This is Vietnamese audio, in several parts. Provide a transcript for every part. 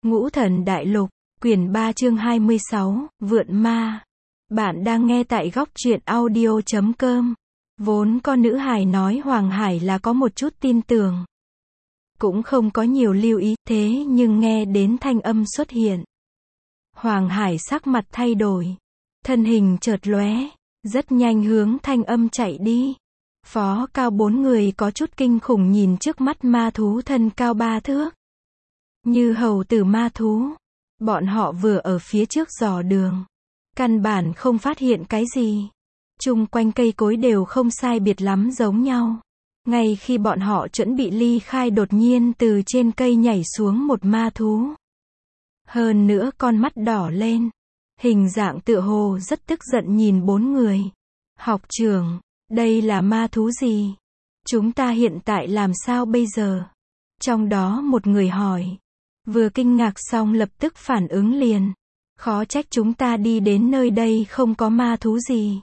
Ngũ Thần Đại Lục, quyển 3 chương 26, Vượn Ma. Bạn đang nghe tại góc truyện audio.com. Vốn con nữ hài nói Hoàng Hải là có một chút tin tưởng. Cũng không có nhiều lưu ý, thế nhưng nghe đến thanh âm xuất hiện. Hoàng Hải sắc mặt thay đổi. Thân hình chợt lóe, rất nhanh hướng thanh âm chạy đi. Phó Cao 4 người có chút kinh khủng nhìn trước mắt ma thú thân cao 3 thước. Như hầu tử ma thú. Bọn họ vừa ở phía trước dò đường. Căn bản không phát hiện cái gì. Chung quanh cây cối đều không sai biệt lắm giống nhau. Ngay khi bọn họ chuẩn bị ly khai đột nhiên từ trên cây nhảy xuống một ma thú. Hơn nữa con mắt đỏ lên. Hình dạng tựa hồ rất tức giận nhìn 4 người. Học trưởng, đây là ma thú gì? Chúng ta hiện tại làm sao bây giờ? Trong đó một người hỏi. Vừa kinh ngạc xong lập tức phản ứng liền. Khó trách chúng ta đi đến nơi đây không có ma thú gì.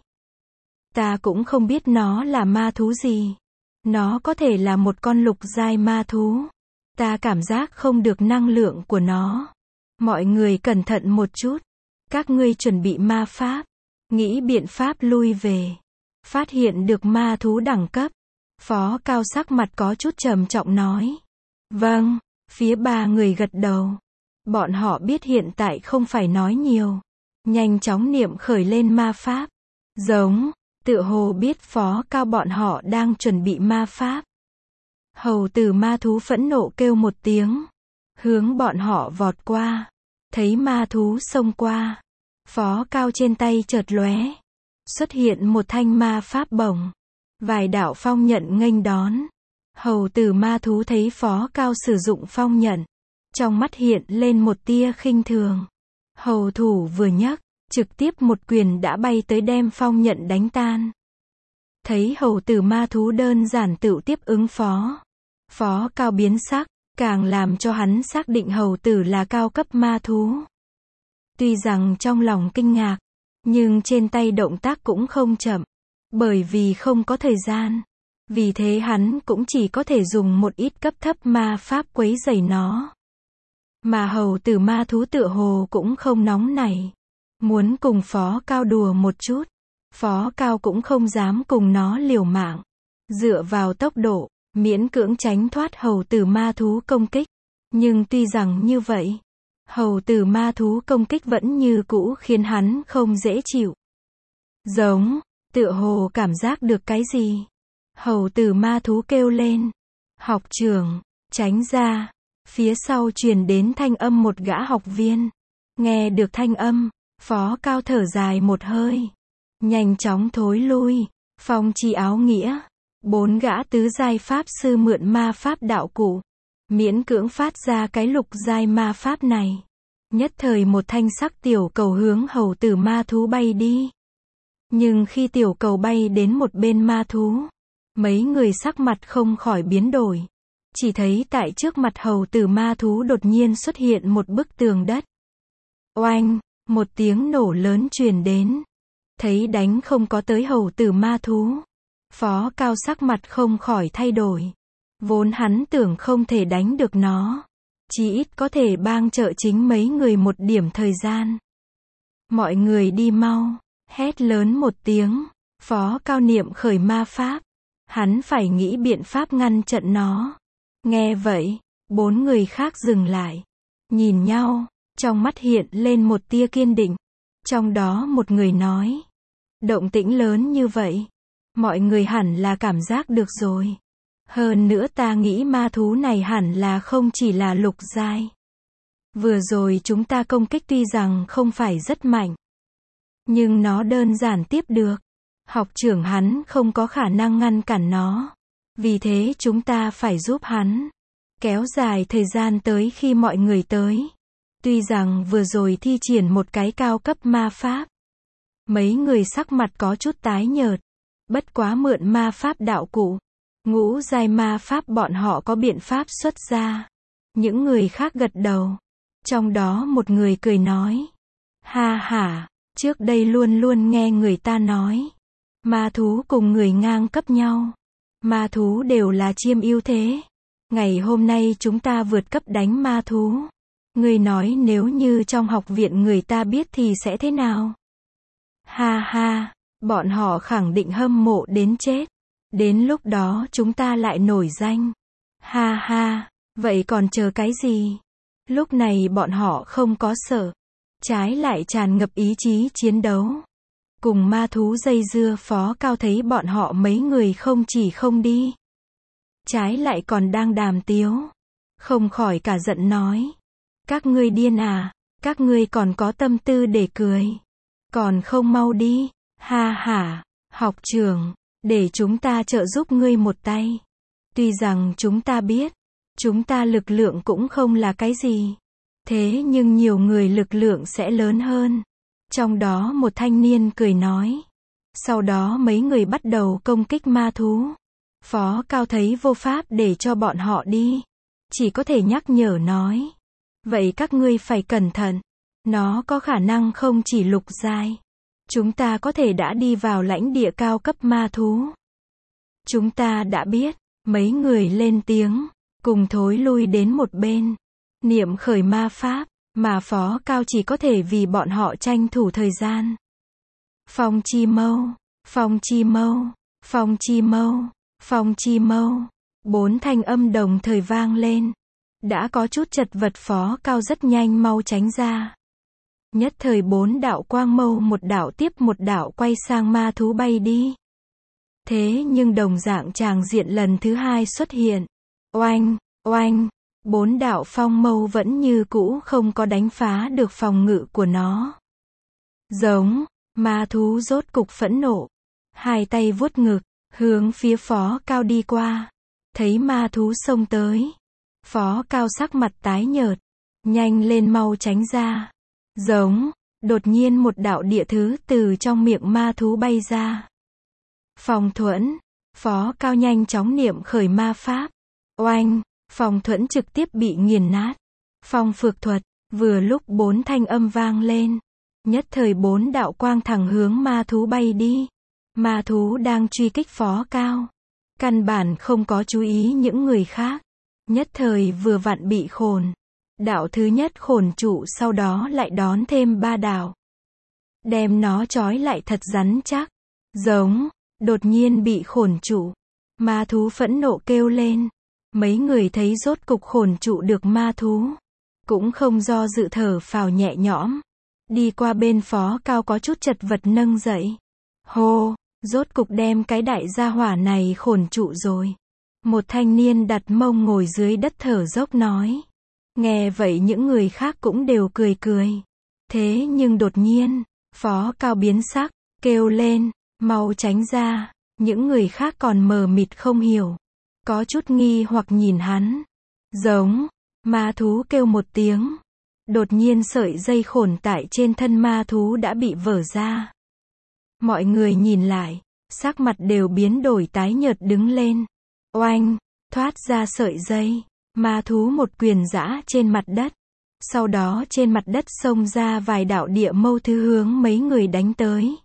Ta cũng không biết nó là ma thú gì. Nó có thể là một con lục giai ma thú. Ta cảm giác không được năng lượng của nó. Mọi người cẩn thận một chút. Các ngươi chuẩn bị ma pháp. Nghĩ biện pháp lui về. Phát hiện được ma thú đẳng cấp. Phó Cao sắc mặt có chút trầm trọng nói. Vâng. Phía 3 người gật đầu. Bọn họ biết hiện tại không phải nói nhiều. Nhanh chóng niệm khởi lên ma pháp. Giống, tựa hồ biết Phó Cao bọn họ đang chuẩn bị ma pháp. Hầu tử ma thú phẫn nộ kêu một tiếng. Hướng bọn họ vọt qua. Thấy ma thú xông qua. Phó Cao trên tay chợt lóe. Xuất hiện một thanh ma pháp bổng. Vài đạo phong nhận nghênh đón. Hầu tử ma thú thấy Phó Cao sử dụng phong nhận. Trong mắt hiện lên một tia khinh thường. Hầu thủ vừa nhấc, trực tiếp một quyền đã bay tới đem phong nhận đánh tan. Thấy hầu tử ma thú đơn giản tự tiếp ứng phó. Phó Cao biến sắc, càng làm cho hắn xác định hầu tử là cao cấp ma thú. Tuy rằng trong lòng kinh ngạc, nhưng trên tay động tác cũng không chậm. Bởi vì không có thời gian. Vì thế hắn cũng chỉ có thể dùng một ít cấp thấp ma pháp quấy rầy nó. Mà hầu tử ma thú tựa hồ cũng không nóng nảy. Muốn cùng Phó Cao đùa một chút. Phó Cao cũng không dám cùng nó liều mạng. Dựa vào tốc độ, miễn cưỡng tránh thoát hầu tử ma thú công kích. Nhưng tuy rằng như vậy, hầu tử ma thú công kích vẫn như cũ khiến hắn không dễ chịu. Giống, tựa hồ cảm giác được cái gì. Hầu tử ma thú kêu lên. Học trưởng, tránh ra. Phía sau truyền đến thanh âm một gã học viên. Nghe được thanh âm, Phó Cao thở dài một hơi. Nhanh chóng thối lui. Phong chi áo nghĩa. 4 gã tứ giai pháp sư mượn ma pháp đạo cụ. Miễn cưỡng phát ra cái lục giai ma pháp này. Nhất thời một thanh sắc tiểu cầu hướng hầu tử ma thú bay đi. Nhưng khi tiểu cầu bay đến một bên ma thú, mấy người sắc mặt không khỏi biến đổi. Chỉ thấy tại trước mặt hầu tử ma thú đột nhiên xuất hiện một bức tường đất. Oanh, một tiếng nổ lớn truyền đến. Thấy đánh không có tới hầu tử ma thú. Phó Cao sắc mặt không khỏi thay đổi. Vốn hắn tưởng không thể đánh được nó. Chỉ ít có thể bang trợ chính mấy người một điểm thời gian. Mọi người đi mau. Hét lớn một tiếng. Phó Cao niệm khởi ma pháp. Hắn phải nghĩ biện pháp ngăn chặn nó. Nghe vậy, 4 người khác dừng lại. Nhìn nhau, trong mắt hiện lên một tia kiên định. Trong đó một người nói. Động tĩnh lớn như vậy. Mọi người hẳn là cảm giác được rồi. Hơn nữa ta nghĩ ma thú này hẳn là không chỉ là lục giai. Vừa rồi chúng ta công kích tuy rằng không phải rất mạnh. Nhưng nó đơn giản tiếp được. Học trưởng hắn không có khả năng ngăn cản nó. Vì thế chúng ta phải giúp hắn. Kéo dài thời gian tới khi mọi người tới. Tuy rằng vừa rồi thi triển một cái cao cấp ma pháp. Mấy người sắc mặt có chút tái nhợt. Bất quá mượn ma pháp đạo cụ. Ngũ giai ma pháp bọn họ có biện pháp xuất ra. Những người khác gật đầu. Trong đó một người cười nói. Ha ha, trước đây luôn luôn nghe người ta nói. Ma thú cùng người ngang cấp nhau. Ma thú đều là chiêm ưu thế. Ngày hôm nay chúng ta vượt cấp đánh ma thú. Ngươi nói nếu như trong học viện người ta biết thì sẽ thế nào? Ha ha, bọn họ khẳng định hâm mộ đến chết. Đến lúc đó chúng ta lại nổi danh. Ha ha, vậy còn chờ cái gì? Lúc này bọn họ không có sợ, trái lại tràn ngập ý chí chiến đấu. Cùng ma thú dây dưa, Phó Cao thấy bọn họ mấy người không chỉ không đi, trái lại còn đang đàm tiếu. Không khỏi cả giận nói. Các ngươi điên à, các ngươi còn có tâm tư để cười. Còn không mau đi, ha hả, học trưởng, để chúng ta trợ giúp ngươi một tay. Tuy rằng chúng ta biết, chúng ta lực lượng cũng không là cái gì. Thế nhưng nhiều người lực lượng sẽ lớn hơn. Trong đó một thanh niên cười nói. Sau đó mấy người bắt đầu công kích ma thú. Phó Cao thấy vô pháp để cho bọn họ đi. Chỉ có thể nhắc nhở nói. Vậy các ngươi phải cẩn thận. Nó có khả năng không chỉ lục giai. Chúng ta có thể đã đi vào lãnh địa cao cấp ma thú. Chúng ta đã biết. Mấy người lên tiếng. Cùng thối lui đến một bên. Niệm khởi ma pháp. Mà Phó Cao chỉ có thể vì bọn họ tranh thủ thời gian. Phong chi mâu. Phong chi mâu. Phong chi mâu. Phong chi mâu. 4 thanh âm đồng thời vang lên. Đã có chút chật vật, Phó Cao rất nhanh mau tránh ra. Nhất thời 4 đạo quang mâu một đạo tiếp một đạo quay sang ma thú bay đi. Thế nhưng đồng dạng tràng diện lần thứ hai xuất hiện. Oanh, oanh, 4 đạo phong mâu vẫn như cũ không có đánh phá được phòng ngự của nó. Giống, ma thú rốt cục phẫn nộ. Hai tay vuốt ngực, hướng phía Phó Cao đi qua. Thấy ma thú xông tới. Phó Cao sắc mặt tái nhợt. Nhanh lên mau tránh ra. Giống, đột nhiên một đạo địa thứ từ trong miệng ma thú bay ra. Phòng thuẫn. Phó Cao nhanh chóng niệm khởi ma pháp. Oanh, phòng thuẫn trực tiếp bị nghiền nát. Phong phược thuật. Vừa lúc 4 thanh âm vang lên. Nhất thời 4 đạo quang thẳng hướng ma thú bay đi. Ma thú đang truy kích Phó Cao. Căn bản không có chú ý những người khác. Nhất thời vừa vặn bị khổn. Đạo thứ nhất khổn trụ, sau đó lại đón thêm 3 đạo. Đem nó trói lại thật rắn chắc. Giống, đột nhiên bị khổn trụ. Ma thú phẫn nộ kêu lên. Mấy người thấy rốt cục khổn trụ được ma thú. Cũng không do dự, thở phào nhẹ nhõm. Đi qua bên Phó Cao có chút chật vật nâng dậy. Hô, rốt cục đem cái đại gia hỏa này khổn trụ rồi. Một thanh niên đặt mông ngồi dưới đất thở dốc nói. Nghe vậy những người khác cũng đều cười cười. Thế nhưng đột nhiên, Phó Cao biến sắc, kêu lên, mau tránh ra. Những người khác còn mờ mịt không hiểu. Có chút nghi hoặc nhìn hắn. Giống, ma thú kêu một tiếng. Đột nhiên sợi dây khổn tại trên thân ma thú đã bị vỡ ra. Mọi người nhìn lại, sắc mặt đều biến đổi tái nhợt đứng lên. Oanh, thoát ra sợi dây. Ma thú một quyền giã trên mặt đất. Sau đó trên mặt đất xông ra vài đạo địa mâu thứ hướng mấy người đánh tới.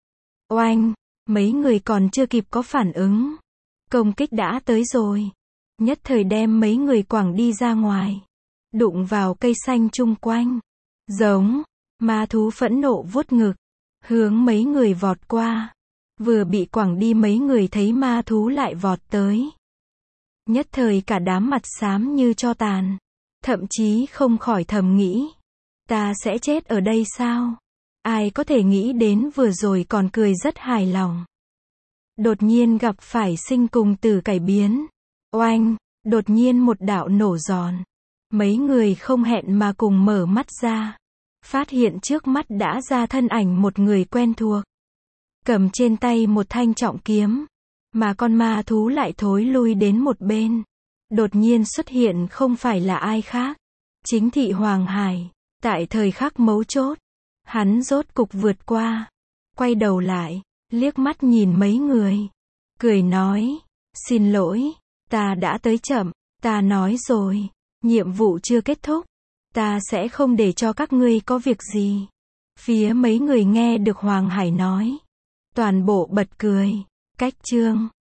Oanh, mấy người còn chưa kịp có phản ứng. Công kích đã tới rồi. Nhất thời đem mấy người quẳng đi ra ngoài. Đụng vào cây xanh chung quanh. Giống, ma thú phẫn nộ vuốt ngực. Hướng mấy người vọt qua. Vừa bị quẳng đi mấy người thấy ma thú lại vọt tới. Nhất thời cả đám mặt xám như tro tàn. Thậm chí không khỏi thầm nghĩ. Ta sẽ chết ở đây sao? Ai có thể nghĩ đến vừa rồi còn cười rất hài lòng. Đột nhiên gặp phải sinh cùng tử cải biến. Oanh, đột nhiên một đạo nổ giòn. Mấy người không hẹn mà cùng mở mắt ra. Phát hiện trước mắt đã ra thân ảnh một người quen thuộc. Cầm trên tay một thanh trọng kiếm. Mà con ma thú lại thối lui đến một bên. Đột nhiên xuất hiện không phải là ai khác. Chính Thị Hoàng Hải. Tại thời khắc mấu chốt. Hắn rốt cục vượt qua. Quay đầu lại. Liếc mắt nhìn mấy người. Cười nói. Xin lỗi. Ta đã tới chậm. Ta nói rồi. Nhiệm vụ chưa kết thúc. Ta sẽ không để cho các ngươi có việc gì. Phía mấy người nghe được Hoàng Hải nói. Toàn bộ bật cười. Cách chương.